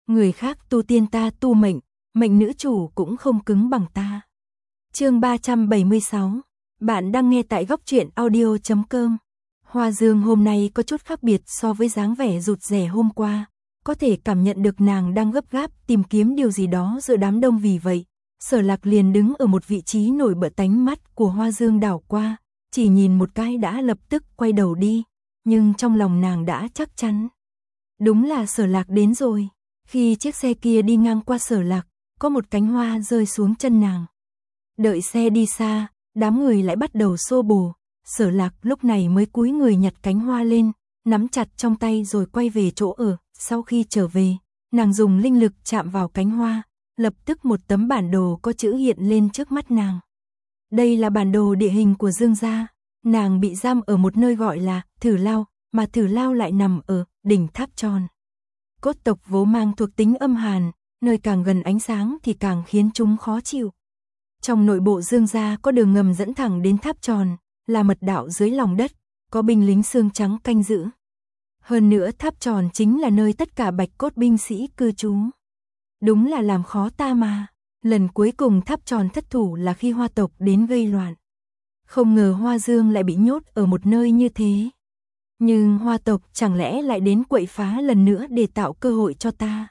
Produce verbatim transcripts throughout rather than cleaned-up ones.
người khác tu tiên ta tu mệnh, mệnh nữ chủ cũng không cứng bằng ta. Chương ba trăm bảy mươi sáu. Bạn đang nghe tại góc truyện audio chấm com. Hoa Dương hôm nay có chút khác biệt so với dáng vẻ rụt rè hôm qua, có thể cảm nhận được nàng đang gấp gáp tìm kiếm điều gì đó giữa đám đông, vì vậy, Sở Lạc liền đứng ở một vị trí nổi bật, tánh mắt của Hoa Dương đảo qua, chỉ nhìn một cái đã lập tức quay đầu đi, nhưng trong lòng nàng đã chắc chắn. Đúng là Sở Lạc đến rồi. Khi chiếc xe kia đi ngang qua Sở Lạc, có một cánh hoa rơi xuống chân nàng. Đợi xe đi xa, đám người lại bắt đầu xô bồ. Sở Lạc lúc này mới cúi người nhặt cánh hoa lên, nắm chặt trong tay rồi quay về chỗ ở. Sau khi trở về, nàng dùng linh lực chạm vào cánh hoa, lập tức một tấm bản đồ có chữ hiện lên trước mắt nàng. Đây là bản đồ địa hình của Dương gia. Nàng bị giam ở một nơi gọi là Thử Lao, mà Thử Lao lại nằm ở đỉnh tháp tròn. Cốt tộc vố mang thuộc tính âm hàn, nơi càng gần ánh sáng thì càng khiến chúng khó chịu. Trong nội bộ Dương gia có đường ngầm dẫn thẳng đến tháp tròn, là mật đạo dưới lòng đất, có binh lính xương trắng canh giữ. Hơn nữa tháp tròn chính là nơi tất cả bạch cốt binh sĩ cư trú. Đúng là làm khó ta mà. Lần cuối cùng tháp tròn thất thủ là khi Hoa tộc đến gây loạn. Không ngờ Hoa Dương lại bị nhốt ở một nơi như thế. Nhưng Hoa tộc chẳng lẽ lại đến quậy phá lần nữa để tạo cơ hội cho ta?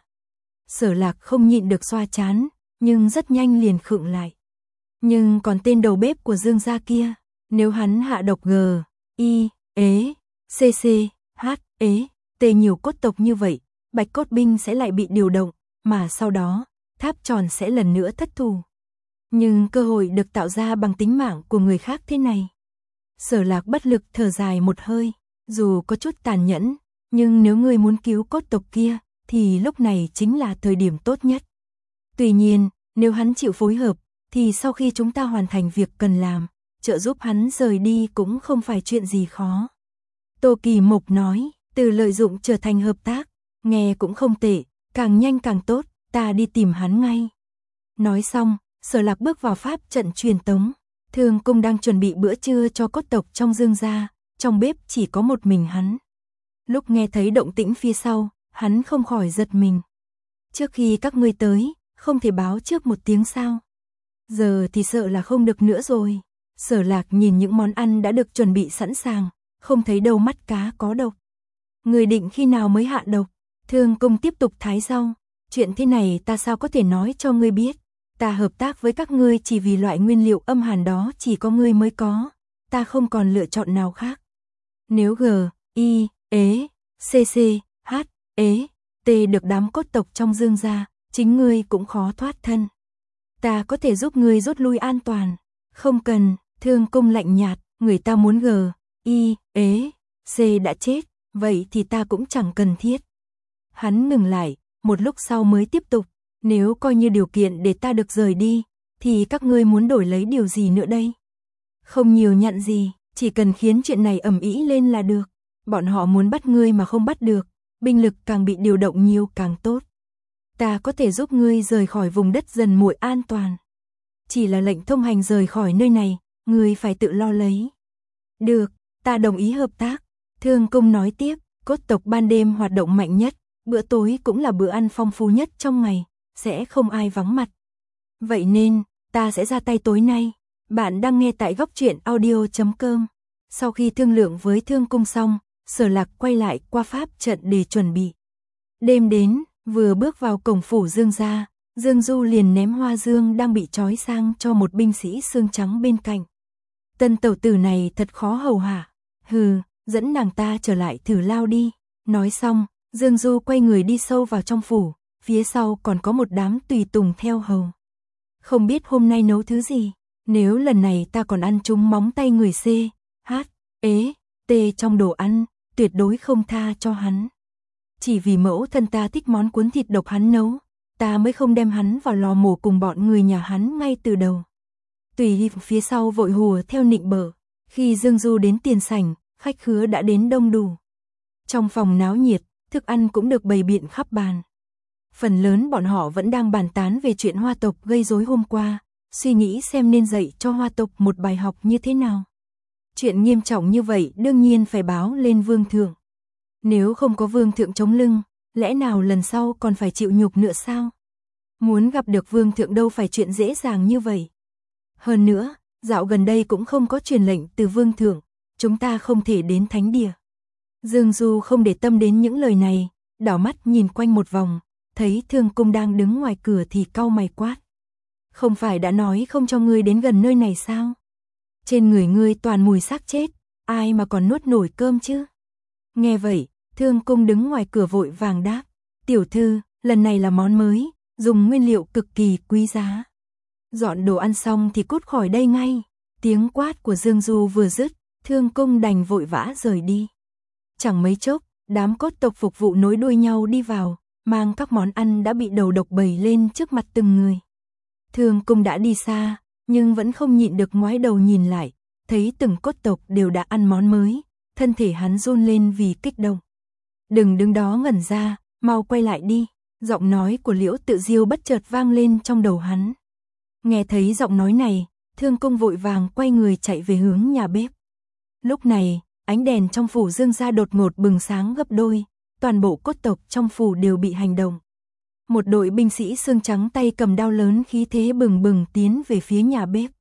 Sở Lạc không nhịn được xoa chán, nhưng rất nhanh liền khựng lại. Nhưng còn tên đầu bếp của Dương gia kia, nếu hắn hạ độc G, I, ế, C C, H, ế, T nhiều cốt tộc như vậy, bạch cốt binh sẽ lại bị điều động, mà sau đó, tháp tròn sẽ lần nữa thất thủ. Nhưng cơ hội được tạo ra bằng tính mạng của người khác thế này. Sở Lạc bất lực thở dài một hơi, dù có chút tàn nhẫn, nhưng nếu ngươi muốn cứu cốt tộc kia, thì lúc này chính là thời điểm tốt nhất. Tuy nhiên, nếu hắn chịu phối hợp, thì sau khi chúng ta hoàn thành việc cần làm, trợ giúp hắn rời đi cũng không phải chuyện gì khó. Tô Kỳ Mộc nói, từ lợi dụng trở thành hợp tác, nghe cũng không tệ, càng nhanh càng tốt, ta đi tìm hắn ngay. Nói xong, Sở Lạc bước vào pháp trận truyền tống. Thương Cung đang chuẩn bị bữa trưa cho cốt tộc trong Dương gia, trong bếp chỉ có một mình hắn. Lúc nghe thấy động tĩnh phía sau, hắn không khỏi giật mình. Trước khi các ngươi tới, không thể báo trước một tiếng sao? Giờ thì sợ là không được nữa rồi. Sở Lạc nhìn những món ăn đã được chuẩn bị sẵn sàng, không thấy đâu mắt cá có độc. Người định khi nào mới hạ độc? Thương Cung tiếp tục thái rau. Chuyện thế này ta sao có thể nói cho ngươi biết? Ta hợp tác với các ngươi chỉ vì loại nguyên liệu âm hàn đó chỉ có ngươi mới có. Ta không còn lựa chọn nào khác. Nếu G, I, ế, C C, H, ế, T được đám cốt tộc trong Dương gia, chính ngươi cũng khó thoát thân. Ta có thể giúp ngươi rút lui an toàn. Không cần. Thương Cung lạnh nhạt, người ta muốn G, I, ế, C đã chết, vậy thì ta cũng chẳng cần thiết. Hắn ngừng lại, một lúc sau mới tiếp tục, nếu coi như điều kiện để ta được rời đi, thì các ngươi muốn đổi lấy điều gì nữa đây? Không nhiều nhận gì, chỉ cần khiến chuyện này ầm ĩ lên là được. Bọn họ muốn bắt ngươi mà không bắt được, binh lực càng bị điều động nhiều càng tốt. Ta có thể giúp ngươi rời khỏi vùng đất dần muội an toàn. Chỉ là lệnh thông hành rời khỏi nơi này, ngươi phải tự lo lấy. Được, ta đồng ý hợp tác. Thương Cung nói tiếp, cốt tộc ban đêm hoạt động mạnh nhất, bữa tối cũng là bữa ăn phong phú nhất trong ngày, sẽ không ai vắng mặt. Vậy nên, ta sẽ ra tay tối nay. Bạn đang nghe tại góc truyện audio chấm com. Sau khi thương lượng với Thương Cung xong, Sở Lạc quay lại qua pháp trận để chuẩn bị. Đêm đến, vừa bước vào cổng phủ Dương gia, Dương Du liền ném Hoa Dương đang bị trói sang cho một binh sĩ xương trắng bên cạnh. Tân tẩu tử này thật khó hầu hạ. Hừ, dẫn nàng ta trở lại Thử Lao đi. Nói xong, Dương Du quay người đi sâu vào trong phủ, phía sau còn có một đám tùy tùng theo hầu. Không biết hôm nay nấu thứ gì, nếu lần này ta còn ăn trúng móng tay người C, H, ế, T trong đồ ăn, tuyệt đối không tha cho hắn. Chỉ vì mẫu thân ta thích món cuốn thịt độc hắn nấu, ta mới không đem hắn vào lò mổ cùng bọn người nhà hắn ngay từ đầu. Tùy Hiệp phía sau vội hùa theo nịnh bợ. Khi Dương Du đến tiền sảnh, khách khứa đã đến đông đủ. Trong phòng náo nhiệt, thức ăn cũng được bày biện khắp bàn. Phần lớn bọn họ vẫn đang bàn tán về chuyện Hoa tộc gây rối hôm qua, suy nghĩ xem nên dạy cho Hoa tộc một bài học như thế nào. Chuyện nghiêm trọng như vậy đương nhiên phải báo lên vương thượng. Nếu không có vương thượng chống lưng, lẽ nào lần sau còn phải chịu nhục nữa sao? Muốn gặp được vương thượng đâu phải chuyện dễ dàng như vậy. Hơn nữa, dạo gần đây cũng không có truyền lệnh từ vương thượng, chúng ta không thể đến thánh địa. Dương Du không để tâm đến những lời này, đảo mắt nhìn quanh một vòng, thấy Thương Cung đang đứng ngoài cửa thì cau mày quát. Không phải đã nói không cho ngươi đến gần nơi này sao? Trên người ngươi toàn mùi xác chết, ai mà còn nuốt nổi cơm chứ? Nghe vậy, Thương Cung đứng ngoài cửa vội vàng đáp. Tiểu thư, lần này là món mới, dùng nguyên liệu cực kỳ quý giá. Dọn đồ ăn xong thì cút khỏi đây ngay. Tiếng quát của Dương Du vừa dứt, Thương Cung đành vội vã rời đi. Chẳng mấy chốc, đám cốt tộc phục vụ nối đuôi nhau đi vào, mang các món ăn đã bị đầu độc bày lên trước mặt từng người. Thương Cung đã đi xa, nhưng vẫn không nhịn được ngoái đầu nhìn lại, thấy từng cốt tộc đều đã ăn món mới, thân thể hắn run lên vì kích động. Đừng đứng đó ngẩn ra, mau quay lại đi, giọng nói của Liễu Tự Diêu bất chợt vang lên trong đầu hắn. Nghe thấy giọng nói này, Thương Cung vội vàng quay người chạy về hướng nhà bếp. Lúc này, ánh đèn trong phủ Dương gia đột ngột bừng sáng gấp đôi, toàn bộ cốt tộc trong phủ đều bị hành động. Một đội binh sĩ xương trắng tay cầm đao lớn khí thế bừng bừng tiến về phía nhà bếp.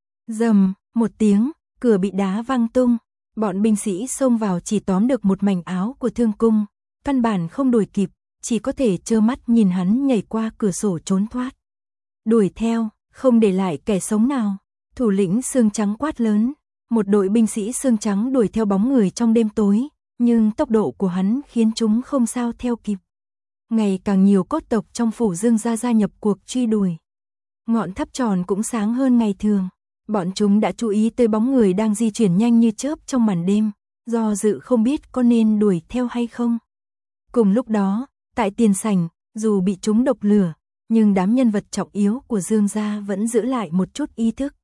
Rầm, một tiếng, cửa bị đá văng tung, bọn binh sĩ xông vào chỉ tóm được một mảnh áo của Thương Cung, căn bản không đuổi kịp, chỉ có thể trơ mắt nhìn hắn nhảy qua cửa sổ trốn thoát. Đuổi theo, không để lại kẻ sống nào, thủ lĩnh xương trắng quát lớn. Một đội binh sĩ xương trắng đuổi theo bóng người trong đêm tối, nhưng tốc độ của hắn khiến chúng không sao theo kịp. Ngày càng nhiều cốt tộc trong phủ Dương gia gia nhập cuộc truy đuổi. Ngọn tháp tròn cũng sáng hơn ngày thường. Bọn chúng đã chú ý tới bóng người đang di chuyển nhanh như chớp trong màn đêm, do dự không biết có nên đuổi theo hay không. Cùng lúc đó, tại tiền sảnh, dù bị chúng độc lửa, nhưng đám nhân vật trọng yếu của Dương gia vẫn giữ lại một chút ý thức.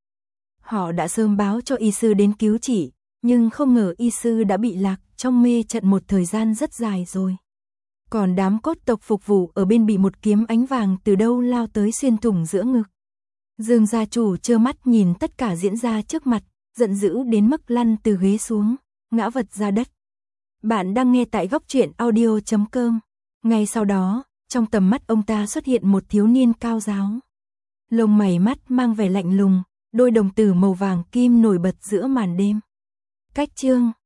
Họ đã sớm báo cho y sư đến cứu trị, nhưng không ngờ y sư đã bị lạc trong mê trận một thời gian rất dài rồi. Còn đám cốt tộc phục vụ ở bên bị một kiếm ánh vàng từ đâu lao tới xuyên thủng giữa ngực. Dương gia chủ trơ mắt nhìn tất cả diễn ra trước mặt, giận dữ đến mức lăn từ ghế xuống, ngã vật ra đất. Bạn đang nghe tại góc truyện audio chấm com. Ngay sau đó, trong tầm mắt ông ta xuất hiện một thiếu niên cao ráo. Lông mày mắt mang vẻ lạnh lùng, đôi đồng tử màu vàng kim nổi bật giữa màn đêm. Cách chương